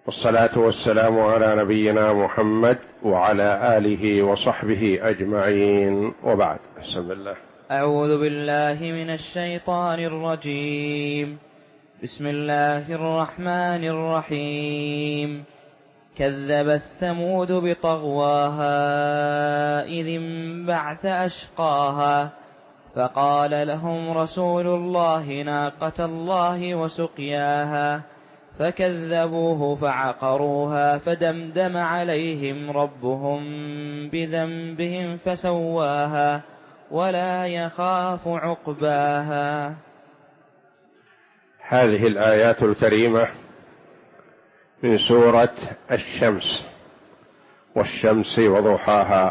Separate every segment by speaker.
Speaker 1: والصلاة والسلام على نبينا محمد وعلى آله وصحبه أجمعين، وبعد. بسم الله.
Speaker 2: أعوذ بالله من الشيطان الرجيم. بسم الله الرحمن الرحيم. كذبت ثمود بطغواها إذ انبعث أشقاها فقال لهم رسول الله ناقة الله وسقياها فكذبوه فعقروها فدمدم عليهم ربهم بذنبهم فسواها ولا يخاف عقباها.
Speaker 1: هذه الآيات الكريمة من سورة الشمس، والشمس وضحاها،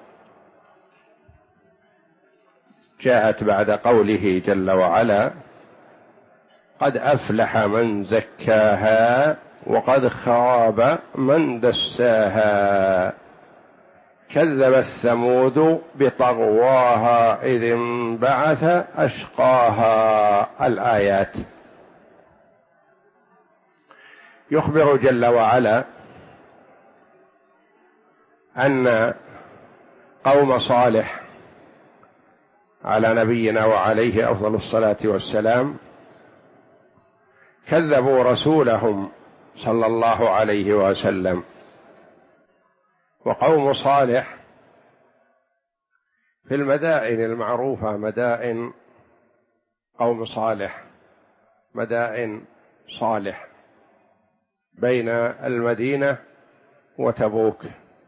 Speaker 1: جاءت بعد قوله جل وعلا: قد أفلح من زكاها وقد خاب من دساها، كذبت ثمود بطغواها إذ انبعث أشقاها. الآيات يخبر جل وعلا أن قوم صالح على نبينا وعليه أفضل الصلاة والسلام كذبوا رسولهم صلى الله عليه وسلم. وقوم صالح في المدائن المعروفة، مدائن قوم صالح، مدائن صالح بين المدينة وتبوك،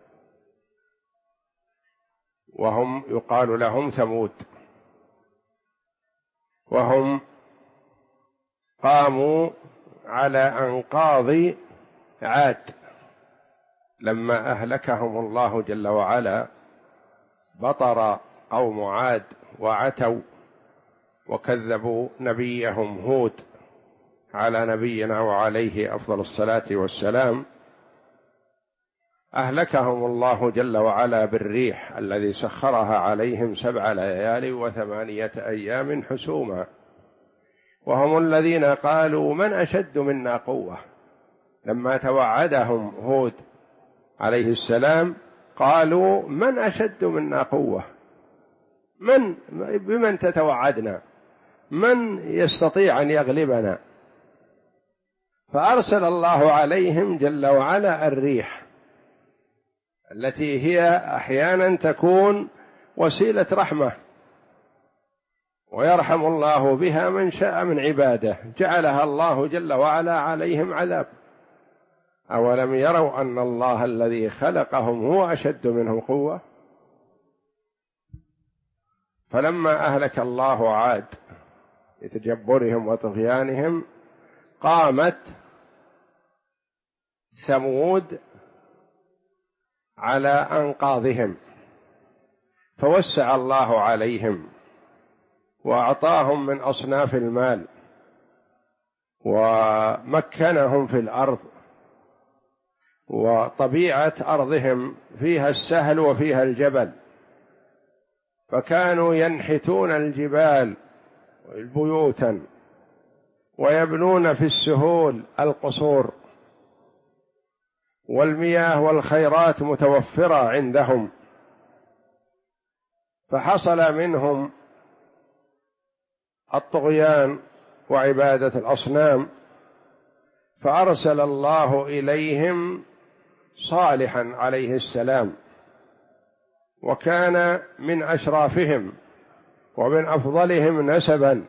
Speaker 1: وهم يقال لهم ثمود، وهم قاموا على أنقاض عاد لما أهلكهم الله جل وعلا. بطر قوم عاد وعتوا وكذبوا نبيهم هود على نبينا وعليه أفضل الصلاة والسلام، أهلكهم الله جل وعلا بالريح الذي سخرها عليهم 7 ليال و8 أيام حسوما. وهم الذين قالوا: من أشد منا قوة. لما توعدهم هود عليه السلام قالوا: من أشد منا قوة، بمن تتوعدنا، من يستطيع أن يغلبنا؟ فأرسل الله عليهم جل وعلا الريح التي هي أحيانا تكون وسيلة رحمة، ويرحم الله بها من شاء من عباده، جعلها الله جل وعلا عليهم عذاب. أولم يروا أن الله الذي خلقهم هو أشد منهم قوة؟ فلما أهلك الله عاد بتجبرهم وطغيانهم، قامت ثمود على أنقاضهم، فوسع الله عليهم وأعطاهم من أصناف المال ومكنهم في الأرض، وطبيعة أرضهم فيها السهل وفيها الجبل، فكانوا ينحتون الجبال بيوتا ويبنون في السهول القصور، والمياه والخيرات متوفرة عندهم. فحصل منهم الطغيان وعبادة الأصنام، فأرسل الله إليهم صالحا عليه السلام، وكان من أشرافهم ومن أفضلهم نسبا،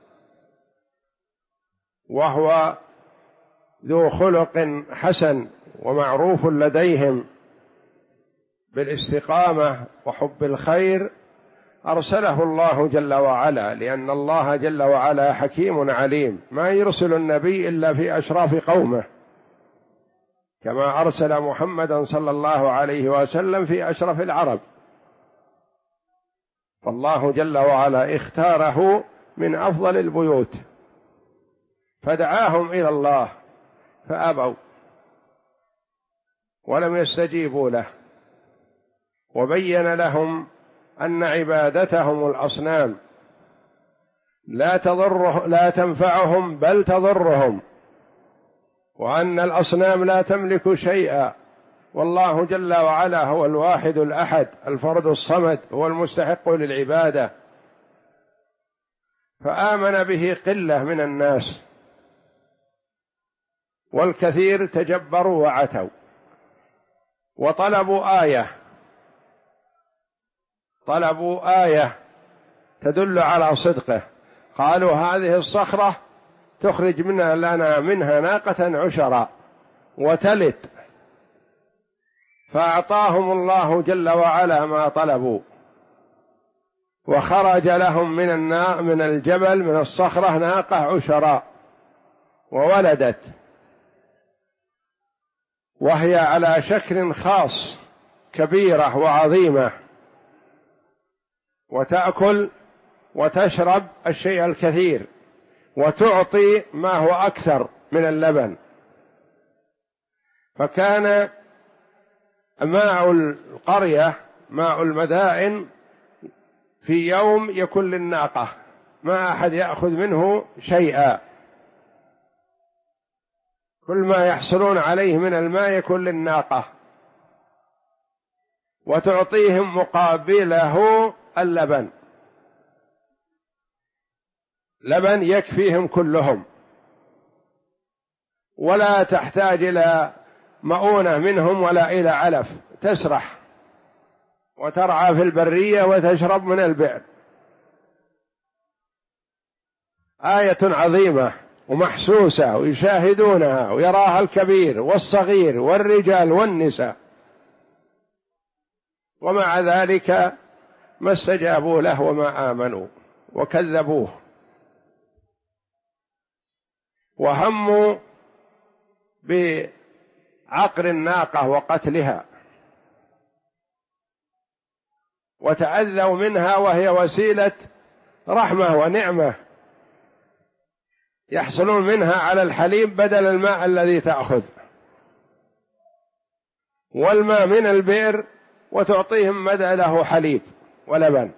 Speaker 1: وهو ذو خلق حسن ومعروف لديهم بالاستقامة وحب الخير. أرسله الله جل وعلا، لأن الله جل وعلا حكيم عليم، ما يرسل النبي إلا في أشراف قومه، كما أرسل محمدا صلى الله عليه وسلم في أشرف العرب. فالله جل وعلا اختاره من أفضل البيوت، فدعاهم إلى الله فأبوا ولم يستجيبوا له، وبين لهم أن عبادتهم الأصنام لا تنفعهم بل تضرهم، وأن الأصنام لا تملك شيئا، والله جل وعلا هو الواحد الأحد الفرد الصمد، هو المستحق للعبادة. فآمن به قلة من الناس، والكثير تجبروا وعتوا وطلبوا آية تدل على صدقه. قالوا هذه الصخرة تخرج لنا منها ناقة عشرا وتلد، فأعطاهم الله جل وعلا ما طلبوا، وخرج لهم من الجبل من الصخرة ناقة عشرا وولدت، وهي على شكل خاص كبيرة وعظيمة، وتأكل وتشرب الشيء الكثير، وتعطي ما هو أكثر من اللبن. فكان ماء القرية ماء المدائن في يوم يكون للناقة، ما أحد يأخذ منه شيئا، كل ما يحصلون عليه من الماء يكون للناقة، وتعطيهم مقابله اللبن، لبن يكفيهم كلهم، ولا تحتاج إلى مؤونة منهم ولا إلى علف، تسرح وترعى في البرية وتشرب من البئر. آية عظيمة ومحسوسة ويشاهدونها ويراها الكبير والصغير والرجال والنساء، ومع ذلك ما استجابوا له وما آمنوا وكذبوه، وهموا بعقر الناقة وقتلها، وتأذوا منها وهي وسيلة رحمة ونعمة، يحصلون منها على الحليب بدل الماء الذي تأخذ، والماء من البئر وتعطيهم بدله حليب ولبن،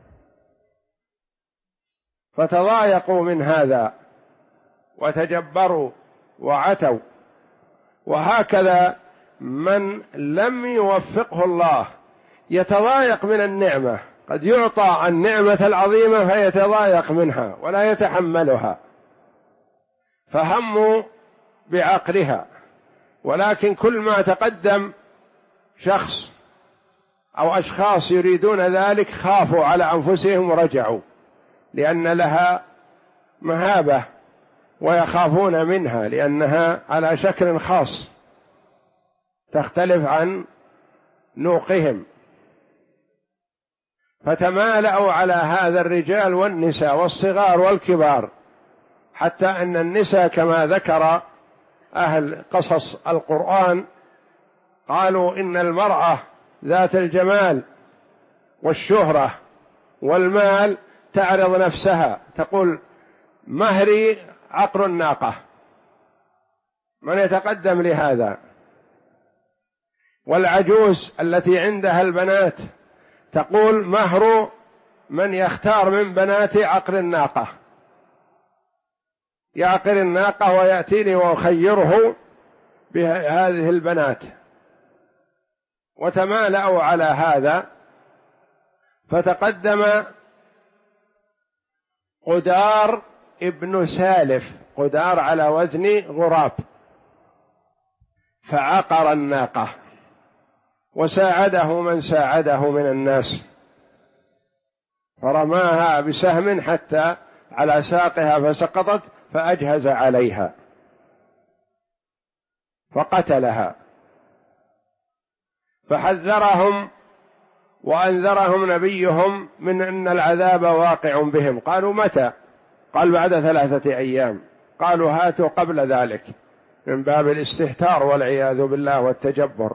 Speaker 1: فتضايقوا من هذا وتجبروا وعتوا. وهكذا من لم يوفقه الله يتضايق من النعمة، قد يعطى النعمة العظيمة فيتضايق منها ولا يتحملها، فهموا بعقرها، ولكن كل ما تقدم شخص أو أشخاص يريدون ذلك خافوا على أنفسهم ورجعوا، لأن لها مهابة ويخافون منها، لأنها على شكل خاص تختلف عن نوقهم. فتمالأوا على هذا الرجال والنساء والصغار والكبار، حتى أن النساء كما ذكر أهل قصص القرآن قالوا إن المرأة ذات الجمال والشهرة والمال تعرض نفسها، تقول مهري عقر الناقة، من يتقدم لهذا؟ والعجوز التي عندها البنات تقول مهر من يختار من بناتي عقر الناقة، يعقر الناقة ويأتيني وأخيره بهذه البنات. وتمالأوا على هذا، فتقدم قدار ابن سالف، قدار على وزن غراب، فعقر الناقة، وساعده من ساعده من الناس، فرماها بسهم حتى على ساقها فسقطت، فأجهز عليها فقتلها. فحذرهم وأنذرهم نبيهم من أن العذاب واقع بهم. قالوا متى؟ قال بعد 3 أيام. قالوا هاتوا قبل ذلك، من باب الاستهتار والعياذ بالله والتجبر.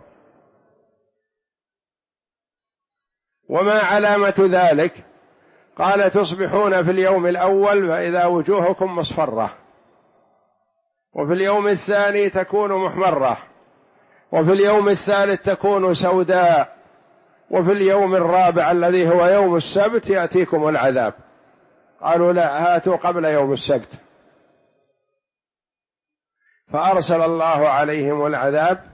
Speaker 1: وما علامة ذلك؟ قال تصبحون في اليوم الأول فإذا وجوهكم مصفرة، وفي اليوم الثاني تكون محمرة، وفي اليوم الثالث تكون سوداء، وفي اليوم الرابع الذي هو يوم السبت يأتيكم العذاب. قالوا لا، هاتوا قبل يوم السبت. فأرسل الله عليهم العذاب،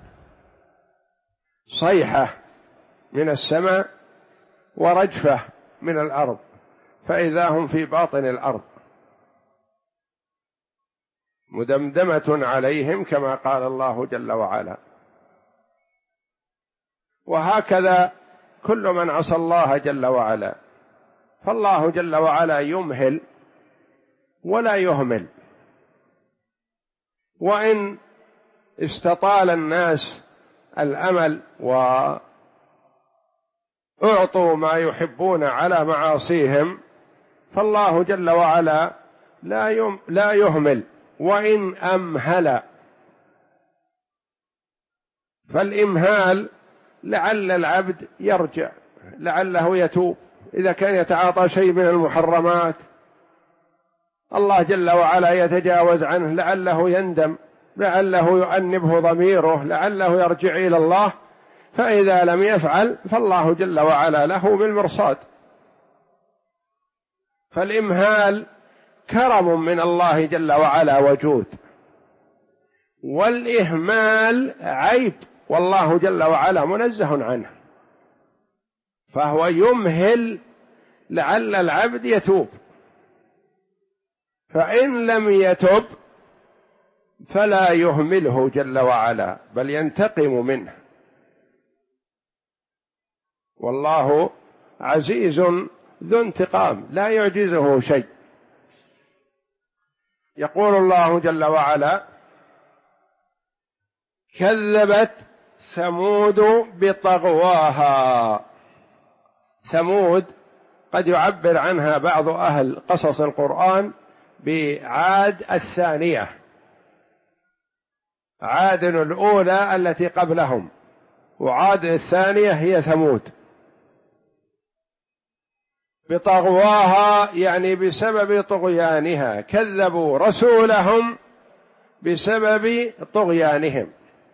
Speaker 1: صيحة من السماء ورجفة من الأرض، فإذا هم في باطن الأرض مدمدمة عليهم، كما قال الله جل وعلا. وهكذا كل من عصى الله جل وعلا، فالله جل وعلا يمهل ولا يهمل. وإن استطال الناس الأمل وأعطوا ما يحبون على معاصيهم، فالله جل وعلا لا يهمل وإن أمهل. فالإمهال لعل العبد يرجع، لعله يتوب، إذا كان يتعاطى شيء من المحرمات الله جل وعلا يتجاوز عنه، لعله يندم، لعله يؤنبه ضميره، لعله يرجع إلى الله. فإذا لم يفعل فالله جل وعلا له بالمرصاد. فالإمهال كرم من الله جل وعلا وجود، والإهمال عيب، والله جل وعلا منزه عنه. فهو يمهل لعل العبد يتوب، فإن لم يتب فلا يهمله جل وعلا بل ينتقم منه، والله عزيز ذو انتقام لا يعجزه شيء. يقول الله جل وعلا: كذبت ثمود بطغواها. ثمود قد يعبر عنها بعض أهل قصص القرآن بعاد الثانية، عاد الأولى التي قبلهم، وعاد الثانية هي ثمود. بطغواها يعني بسبب طغيانها، كذبوا رسولهم بسبب طغيانهم،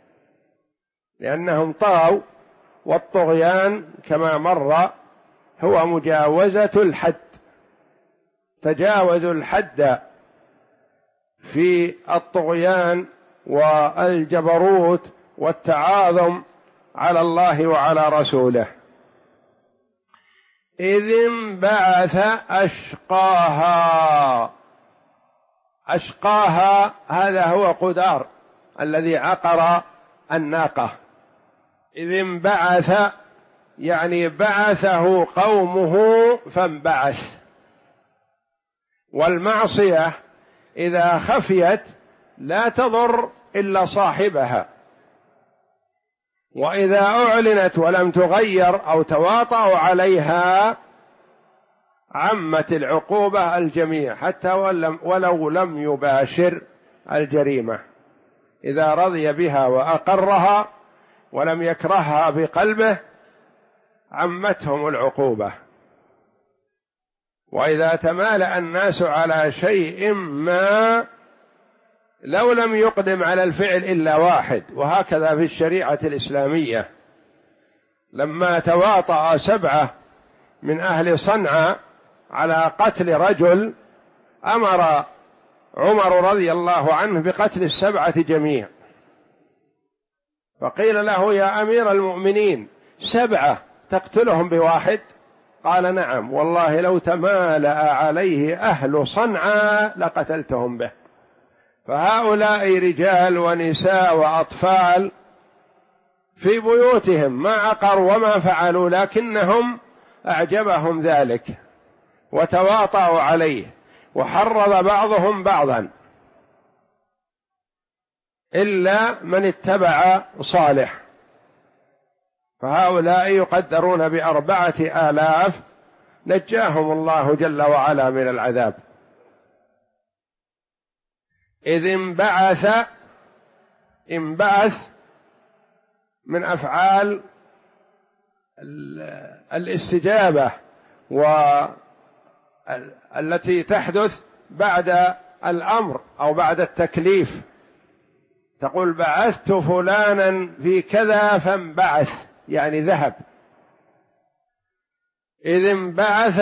Speaker 1: لأنهم طغوا، والطغيان كما مر هو مجاوزة الحد، تجاوزوا الحد في الطغيان والجبروت والتعاظم على الله وعلى رسوله. إذ انبعث أشقاها. أشقاها هذا هو قدار الذي عقر الناقة. إذ انبعث يعني بعثه قومه فانبعث. والمعصية إذا خفيت لا تضر إلا صاحبها، وإذا أعلنت ولم تغير أو تواطؤوا عليها عمت العقوبة الجميع، حتى ولو لم يباشر الجريمة، إذا رضي بها وأقرها ولم يكرهها بقلبه عمتهم العقوبة. وإذا تمالأ الناس على شيء ما لو لم يقدم على الفعل إلا واحد، وهكذا في الشريعة الإسلامية لما تواطأ 7 من أهل صنعاء على قتل رجل، أمر عمر رضي الله عنه بقتل 7 جميع، فقيل له: يا أمير المؤمنين 7 تقتلهم بواحد؟ قال: نعم، والله لو تمالأ عليه أهل صنعاء لقتلتهم به. فهؤلاء رجال ونساء وأطفال في بيوتهم ما عقروا وما فعلوا، لكنهم أعجبهم ذلك وتواطؤوا عليه، وحرض بعضهم بعضا إلا من اتبع صالح، فهؤلاء يقدرون ب4,000 نجاهم الله جل وعلا من العذاب. إذ انبعث من أفعال الاستجابة والتي تحدث بعد الأمر أو بعد التكليف، تقول: بعثت فلانا في كذا فانبعث، يعني ذهب. إذ انبعث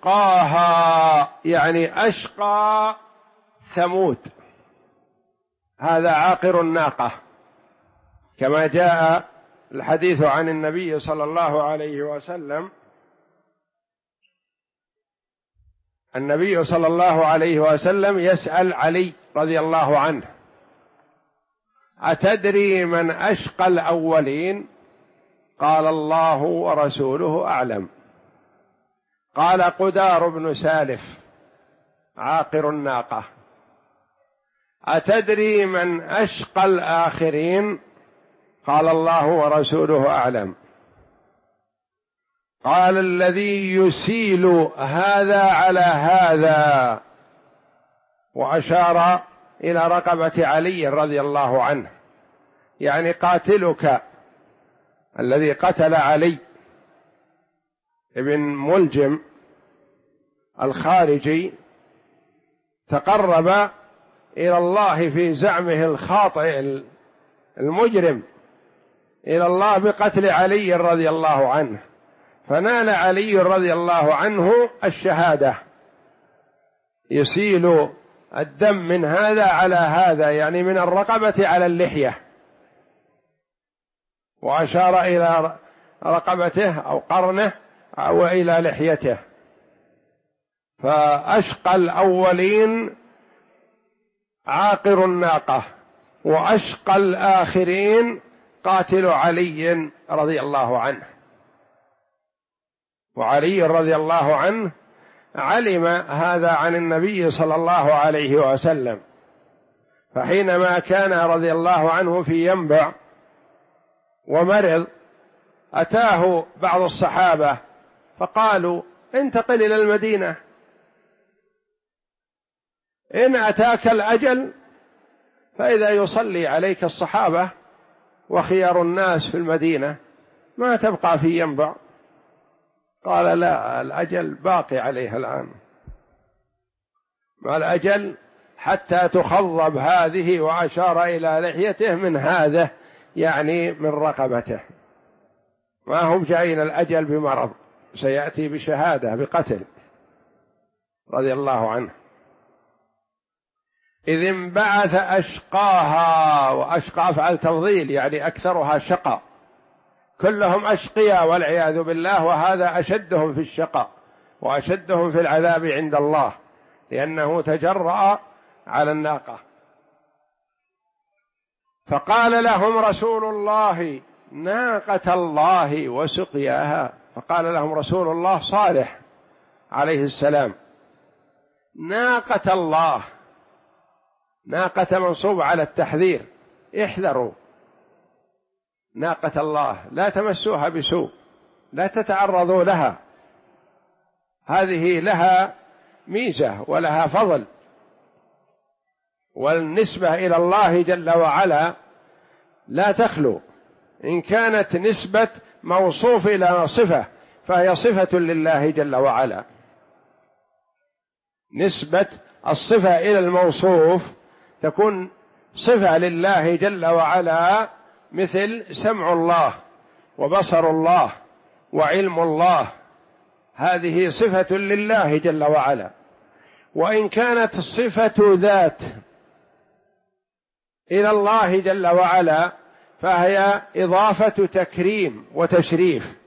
Speaker 1: أشقاها يعني أشقى ثمود، هذا عاقر الناقة، كما جاء الحديث عن النبي صلى الله عليه وسلم. النبي صلى الله عليه وسلم يسأل علي رضي الله عنه: أتدري من أشقى الأولين؟ قال: الله ورسوله أعلم. قال: قدار بن سالف عاقر الناقة. أتدري من أشقى الآخرين؟ قال: الله ورسوله أعلم. قال: الذي يسيل هذا على هذا، وأشار إلى رقبة علي رضي الله عنه، يعني قاتلك الذي قتل علي ابن ملجم الخارجي تقرب إلى الله في زعمه الخاطئ المجرم إلى الله بقتل علي رضي الله عنه، فنال علي رضي الله عنه الشهادة، يسيل الدم من هذا على هذا، يعني من الرقبة على اللحية، وأشار إلى رقبته أو قرنه أو إلى لحيته. فأشقى الأولين عاقر الناقة، وأشقى الآخرين قاتل علي رضي الله عنه. وعلي رضي الله عنه علم هذا عن النبي صلى الله عليه وسلم، فحينما كان رضي الله عنه في ينبع ومرض أتاه بعض الصحابة فقالوا: انتقل إلى المدينة، إن أتاك الأجل فإذا يصلي عليك الصحابة وخيار الناس في المدينة ما تبقى في ينبع. قال: لا، الأجل باقي عليها الآن، ما الأجل حتى تخضب هذه، وأشار إلى لحيته من هذا، يعني من رقبته، ما هم جايين الأجل بمرض، سيأتي بشهادة بقتل رضي الله عنه. إذ انبعث أشقاها، وأشقى أفعل تفضيل يعني أكثرها شقى، كلهم أشقياء والعياذ بالله، وهذا أشدهم في الشقاء وأشدهم في العذاب عند الله، لأنه تجرأ على الناقة. فقال لهم رسول الله: ناقة الله وسقياها. فقال لهم رسول الله صالح عليه السلام: ناقة الله، ناقة منصوب على التحذير، احذروا ناقة الله، لا تمسوها بسوء، لا تتعرضوا لها، هذه لها ميزة ولها فضل، والنسبة إلى الله جل وعلا لا تخلو، إن كانت نسبة موصوف إلى صفة فهي صفة لله جل وعلا، نسبة الصفة إلى الموصوف تكون صفة لله جل وعلا، مثل سمع الله وبصر الله وعلم الله، هذه صفة لله جل وعلا. وإن كانت صفة ذات إلى الله جل وعلا فهي إضافة تكريم وتشريف،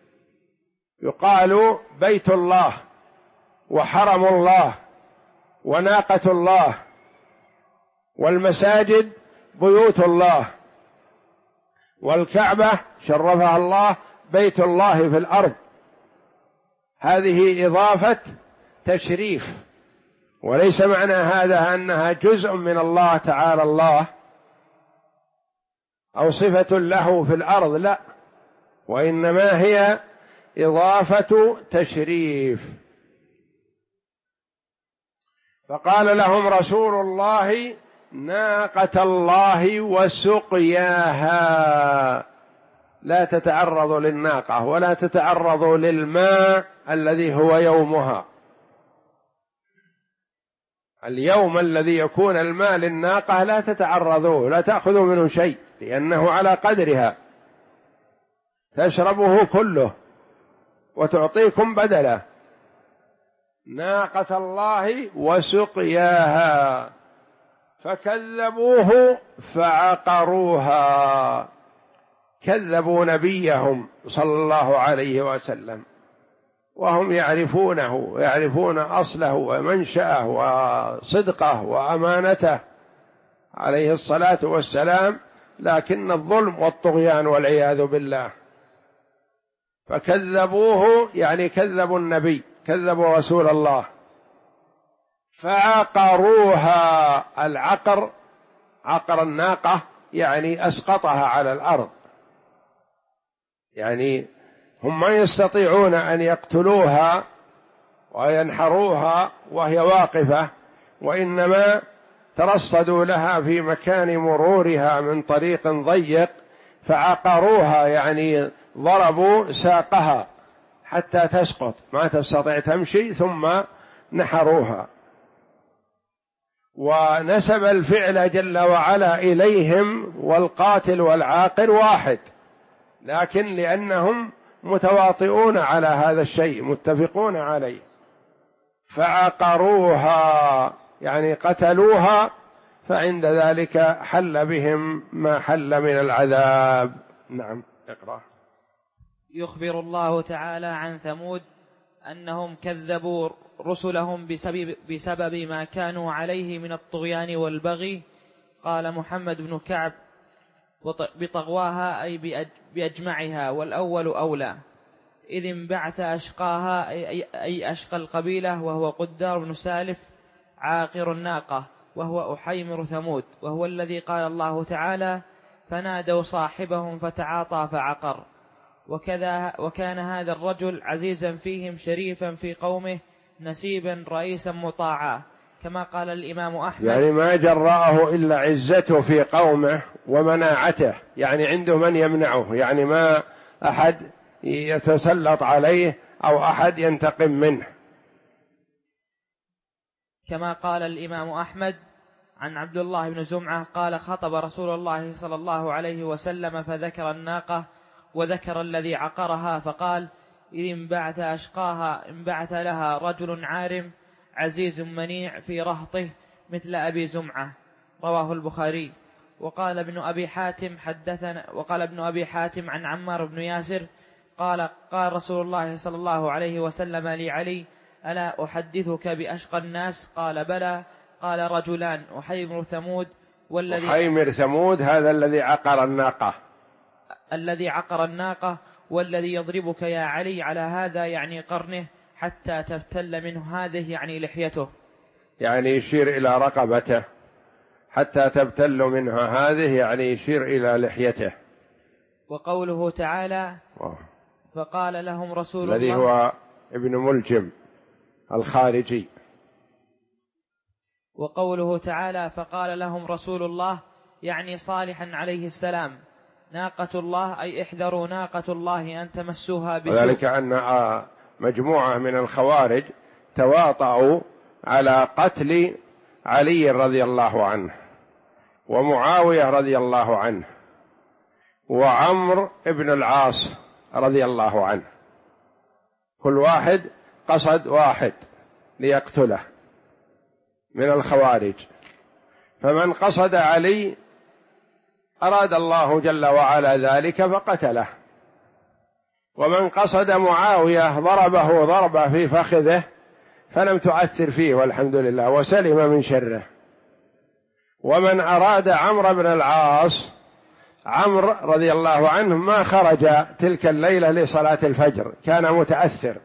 Speaker 1: يقال بيت الله وحرم الله وناقة الله، والمساجد بيوت الله، والكعبة شرفها الله بيت الله في الأرض، هذه إضافة تشريف، وليس معنى هذا أنها جزء من الله تعالى الله أو صفة له في الأرض، لا، وإنما هي إضافة تشريف. فقال لهم رسول الله: ناقة الله وسقياها، لا تتعرضوا للناقة ولا تتعرضوا للماء الذي هو يومها، اليوم الذي يكون الماء للناقة لا تتعرضوه، لا تأخذوا منه شيء، لأنه على قدرها، تشربه كله وتعطيكم بدله. ناقة الله وسقياها. فكذبوه فعقروها، كذبوا نبيهم صلى الله عليه وسلم وهم يعرفونه، يعرفون أصله ومنشأه وصدقه وأمانته عليه الصلاة والسلام، لكن الظلم والطغيان والعياذ بالله. فكذبوه يعني كذبوا النبي، كذبوا رسول الله. فعقروها، العقر عقر الناقة يعني أسقطها على الأرض، يعني هم ما يستطيعون أن يقتلوها وينحروها وهي واقفة، وإنما ترصدوا لها في مكان مرورها من طريق ضيق، فعقروها يعني ضربوا ساقها حتى تسقط ما تستطيع تمشي، ثم نحروها. ونسب الفعل جل وعلا إليهم، والقاتل والعاقر واحد، لكن لأنهم متواطئون على هذا الشيء متفقون عليه. فعقروها يعني قتلوها، فعند ذلك حل بهم ما حل من العذاب. نعم، اقرأ.
Speaker 2: يخبر الله تعالى عن ثمود أنهم كذبوا رسلهم بسبب ما كانوا عليه من الطغيان والبغي. قال محمد بن كعب: بطغواها أي بأجمعها، والأول أولى، إذ انبعث أشقاها أي أشقى القبيلة، وهو قدار بن سالف عاقر الناقة، وهو أحيمر ثمود، وهو الذي قال الله تعالى: فنادوا صاحبهم فتعاطى فعقر. وكان هذا الرجل عزيزا فيهم شريفا في قومه نسيبا رئيسا مطاعا، كما قال الإمام أحمد،
Speaker 1: يعني ما جرأه إلا عزته في قومه ومناعته، يعني عنده من يمنعه، يعني ما أحد يتسلط عليه أو أحد ينتقم منه.
Speaker 2: كما قال الإمام أحمد عن عبد الله بن زمعة قال: خطب رسول الله صلى الله عليه وسلم فذكر الناقة وذكر الذي عقرها، فقال: إذ انبعث أشقاها انبعث لها رجل عارم عزيز منيع في رهطه مثل أبي زمعة. رواه البخاري. وقال ابن أبي حاتم عن عمار بن ياسر قال رسول الله صلى الله عليه وسلم لعلي: ألا أحدثك بأشقى الناس؟ قال: بلى. قال: رجلان، أحيمر ثمود
Speaker 1: أحيمر ثمود هذا الذي عقر الناقة،
Speaker 2: والذي يضربك يا علي على هذا يعني قرنه حتى تفتل منه هذه يعني لحيته،
Speaker 1: يعني يشير إلى رقبته حتى تبتل منها هذه، يعني يشير إلى لحيته.
Speaker 2: وقوله تعالى: فقال لهم رسول الله،
Speaker 1: الذي هو ابن ملجم الخارجي.
Speaker 2: وقوله تعالى: فقال لهم رسول الله يعني صالحا عليه السلام: ناقة الله أي احذروا ناقة الله أن تمسوها بسوء.
Speaker 1: وذلك أن مجموعة من الخوارج تواطؤوا على قتل علي رضي الله عنه ومعاوية رضي الله عنه وعمرو بن العاص رضي الله عنه، كل واحد قصد واحد ليقتله من الخوارج. فمن قصد علي أراد الله جل وعلا ذلك فقتله، ومن قصد معاوية ضربه ضربة في فخذه فلم تؤثر فيه والحمد لله وسلم من شره. ومن أراد عمرو بن العاص، عمرو رضي الله عنه ما خرج تلك الليلة لصلاة الفجر، كان متأثر،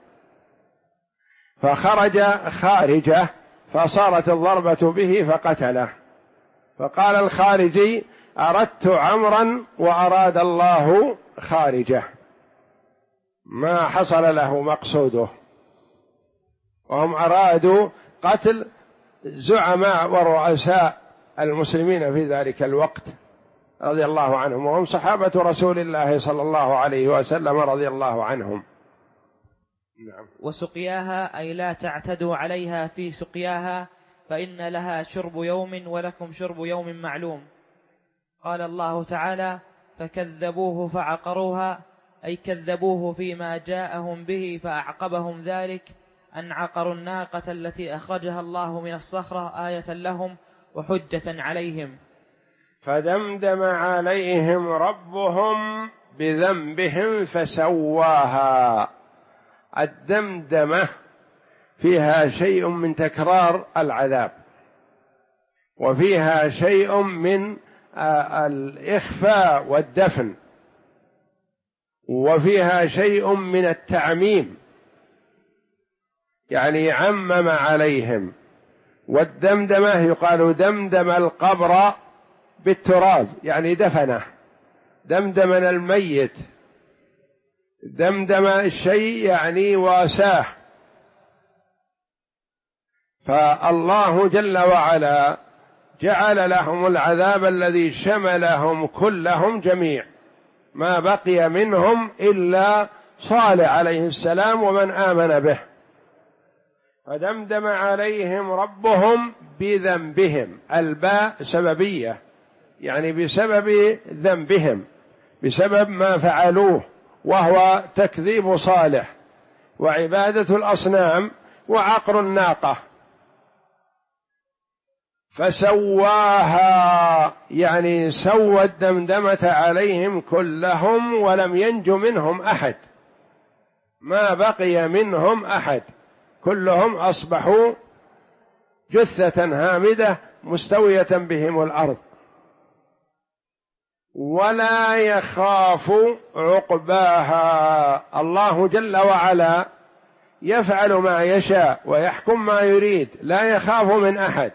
Speaker 1: فخرج خارجه فصارت الضربة به فقتله. فقال الخارجي: أردت عمرا وأراد الله خارجه، ما حصل له مقصوده. وهم أرادوا قتل زعماء ورؤساء المسلمين في ذلك الوقت رضي الله عنهم، وهم صحابة رسول الله صلى الله عليه وسلم رضي الله عنهم.
Speaker 2: نعم. وسقياها أي لا تعتدوا عليها في سقياها، فإن لها شرب يوم ولكم شرب يوم معلوم. قال الله تعالى: فكذبوه فعقروها أي كذبوه فيما جاءهم به فأعقبهم ذلك أن عقروا الناقة التي أخرجها الله من الصخرة آية لهم وحجة عليهم.
Speaker 1: فدمدم عليهم ربهم بذنبهم فسواها. الدمدمة فيها شيء من تكرار العذاب، وفيها شيء من الإخفاء والدفن، وفيها شيء من التعميم، يعني عمم عليهم. والدمدمة يقال دمدم القبر بالتراب، يعني دفنه، دمدم الميت، دمدم الشيء يعني واساه. فالله جل وعلا جعل لهم العذاب الذي شملهم كلهم جميع، ما بقي منهم إلا صالح عليه السلام ومن آمن به. فدمدم عليهم ربهم بذنبهم، الباء سببية، يعني بسبب ذنبهم، بسبب ما فعلوه، وهو تكذيب صالح وعبادة الأصنام وعقر الناقة. فسواها، يعني سوى الدمدمة عليهم كلهم ولم ينج منهم أحد، ما بقي منهم أحد، كلهم أصبحوا جثة هامدة مستوية بهم الأرض. ولا يخاف عقباها. الله جل وعلا يفعل ما يشاء ويحكم ما يريد، لا يخاف من أحد.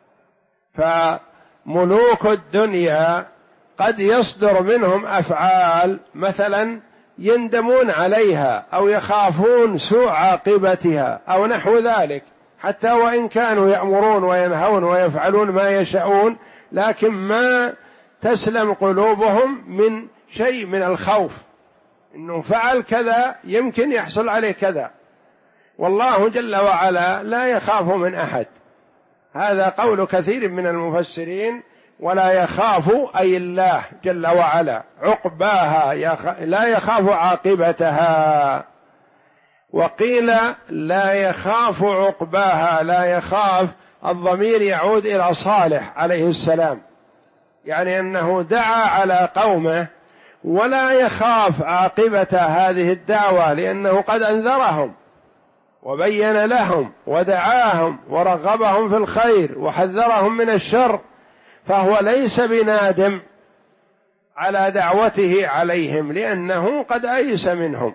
Speaker 1: فملوك الدنيا قد يصدر منهم أفعال مثلا يندمون عليها أو يخافون سوء عاقبتها أو نحو ذلك، حتى وإن كانوا يأمرون وينهون ويفعلون ما يشاءون، لكن ما تسلم قلوبهم من شيء من الخوف، إنه فعل كذا يمكن يحصل عليه كذا. والله جل وعلا لا يخاف من أحد، هذا قول كثير من المفسرين. ولا يخاف أي الله جل وعلا عقباها، لا يخاف عاقبتها. وقيل لا يخاف عقباها، لا يخاف، الضمير يعود إلى صالح عليه السلام، يعني أنه دعا على قومه ولا يخاف عاقبة هذه الدعوة، لأنه قد أنذرهم وبين لهم ودعاهم ورغبهم في الخير وحذرهم من الشر، فهو ليس بنادم على دعوته عليهم لأنه قد أيس منهم.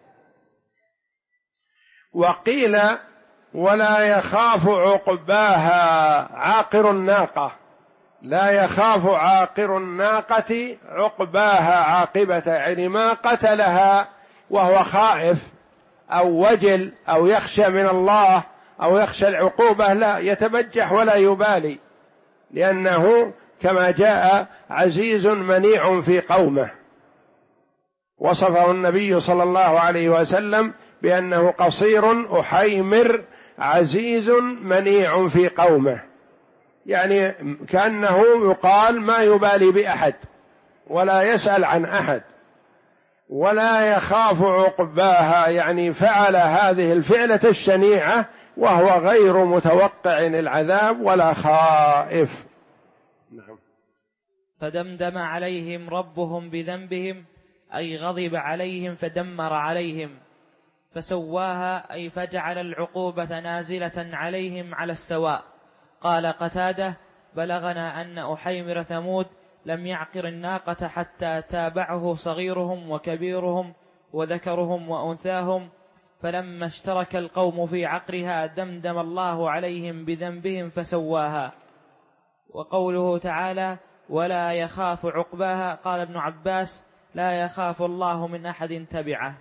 Speaker 1: وقيل ولا يخاف عقباها عاقر الناقة، لا يخاف عاقر الناقة عقباها عاقبة، يعني ما قتلها وهو خائف أو وجل أو يخشى من الله أو يخشى العقوبة، لا، يتبجح ولا يبالي، لأنه كما جاء عزيز منيع في قومه، وصفه النبي صلى الله عليه وسلم بأنه قصير أحيمر عزيز منيع في قومه، يعني كأنه يقال ما يبالي بأحد ولا يسأل عن أحد. ولا يخاف عقباها، يعني فعل هذه الفعلة الشنيعة وهو غير متوقع العذاب ولا خائف. نعم.
Speaker 2: فدمدم عليهم ربهم بذنبهم، أي غضب عليهم فدمر عليهم. فسواها، أي فجعل العقوبة نازلة عليهم على السواء. قال قتادة: بلغنا أن أحيمر ثمود لم يعقر الناقة حتى تابعه صغيرهم وكبيرهم وذكرهم وأنثاهم، فلما اشترك القوم في عقرها دمدم الله عليهم بذنبهم فسواها. وقوله تعالى: ولا يخاف عقباها، قال ابن عباس: لا يخاف الله من أحد تبعه.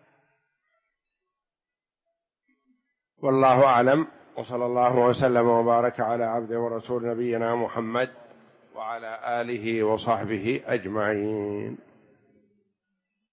Speaker 1: والله أعلم، وصلى الله وسلم وبارك على عبده ورسول نبينا محمد وعلى آله وصحبه أجمعين.